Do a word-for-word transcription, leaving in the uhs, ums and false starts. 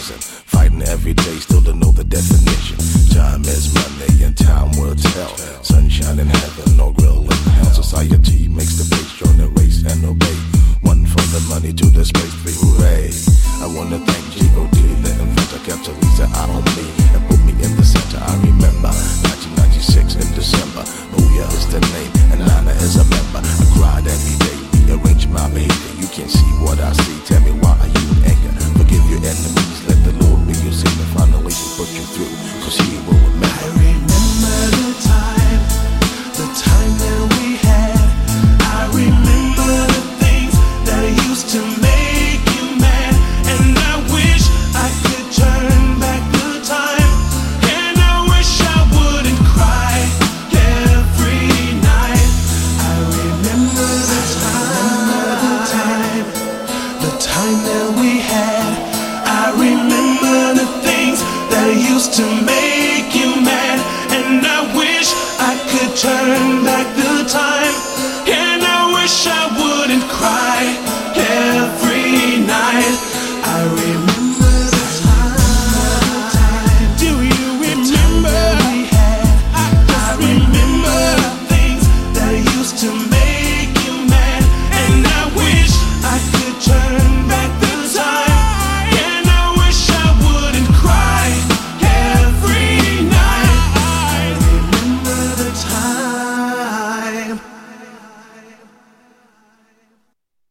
prison. Fighting every day, still to know the definition. Time is money and time will tell. Sunshine in heaven or grill in hell. Society makes the base join the race and obey. One from the money to the space, free hooray. I wanna thank G O D, the inventor, kept Teresa out on me.